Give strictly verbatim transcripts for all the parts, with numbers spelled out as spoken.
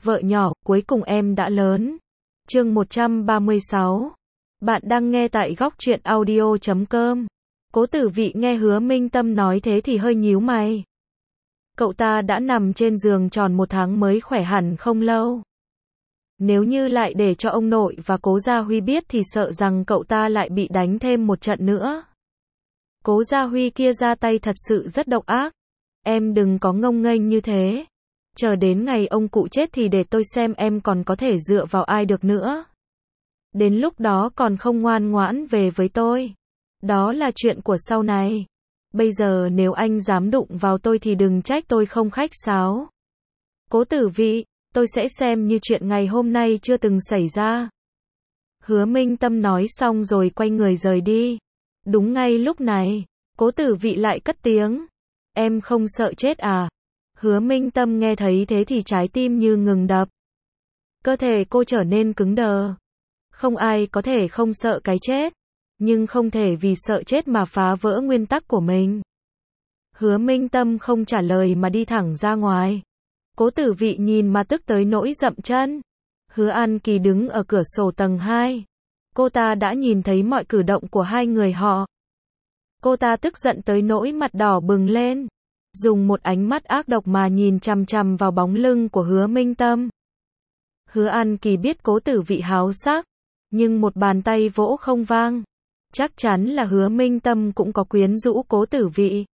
Vợ nhỏ, cuối cùng em đã lớn. Chương một trăm ba mươi sáu. Bạn đang nghe tại góc truyện audio chấm com. Cố Tử Vị nghe Hứa Minh Tâm nói thế thì hơi nhíu mày. Cậu ta đã nằm trên giường tròn một tháng mới khỏe hẳn không lâu. Nếu như lại để cho ông nội và Cố Gia Huy biết thì sợ rằng cậu ta lại bị đánh thêm một trận nữa. Cố Gia Huy kia ra tay thật sự rất độc ác. Em đừng có ngông nghênh như thế. Chờ đến ngày ông cụ chết thì để tôi xem em còn có thể dựa vào ai được nữa. Đến lúc đó còn không ngoan ngoãn về với tôi. Đó là chuyện của sau này. Bây giờ nếu anh dám đụng vào tôi thì đừng trách tôi không khách sáo. Cố Tử Vị, tôi sẽ xem như chuyện ngày hôm nay chưa từng xảy ra. Hứa Minh Tâm nói xong rồi quay người rời đi. Đúng ngay lúc này, Cố Tử Vị lại cất tiếng. Em không sợ chết à? Hứa Minh Tâm nghe thấy thế thì trái tim như ngừng đập. Cơ thể cô trở nên cứng đờ. Không ai có thể không sợ cái chết. Nhưng không thể vì sợ chết mà phá vỡ nguyên tắc của mình. Hứa Minh Tâm không trả lời mà đi thẳng ra ngoài. Cố Tử Vị nhìn mà tức tới nỗi dậm chân. Hứa An Kỳ đứng ở cửa sổ tầng hai. Cô ta đã nhìn thấy mọi cử động của hai người họ. Cô ta tức giận tới nỗi mặt đỏ bừng lên. Dùng một ánh mắt ác độc mà nhìn chằm chằm vào bóng lưng của Hứa Minh Tâm. Hứa An Kỳ biết Cố Tử Vị háo sắc. Nhưng một bàn tay vỗ không vang. Chắc chắn là Hứa Minh Tâm cũng có quyến rũ Cố Tử Vị.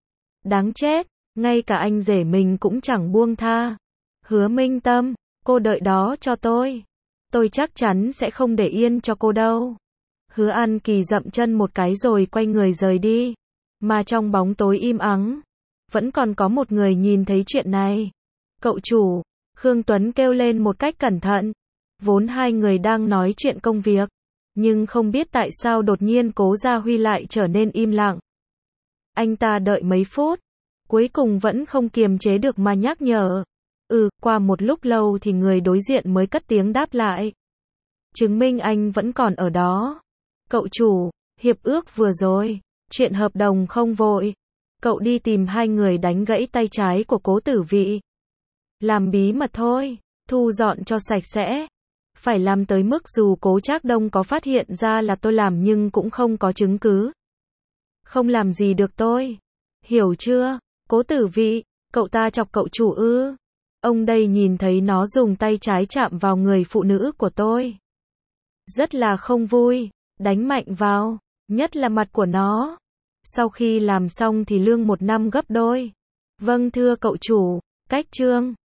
Đáng chết, ngay cả anh rể mình cũng chẳng buông tha. Hứa Minh Tâm, cô đợi đó cho tôi. Tôi chắc chắn sẽ không để yên cho cô đâu. Hứa An Kỳ dậm chân một cái rồi quay người rời đi. Mà trong bóng tối im ắng, vẫn còn có một người nhìn thấy chuyện này. Cậu chủ, Khương Tuấn kêu lên một cách cẩn thận. Vốn hai người đang nói chuyện công việc. Nhưng không biết tại sao đột nhiên Cố Gia Huy lại trở nên im lặng. Anh ta đợi mấy phút. Cuối cùng vẫn không kiềm chế được mà nhắc nhở. Ừ, qua một lúc lâu thì người đối diện mới cất tiếng đáp lại. Chứng minh anh vẫn còn ở đó. Cậu chủ, hiệp ước vừa rồi. Chuyện hợp đồng không vội. Cậu đi tìm hai người đánh gãy tay trái của Cố Tử Vị. Làm bí mật thôi. Thu dọn cho sạch sẽ. Phải làm tới mức dù Cố Trác Đông có phát hiện ra là tôi làm nhưng cũng không có chứng cứ. Không làm gì được tôi. Hiểu chưa? Cố Tử Vị, cậu ta chọc cậu chủ ư? Ông đây nhìn thấy nó dùng tay trái chạm vào người phụ nữ của tôi. Rất là không vui, đánh mạnh vào, nhất là mặt của nó. Sau khi làm xong thì lương một năm gấp đôi. Vâng thưa cậu chủ, cách chương.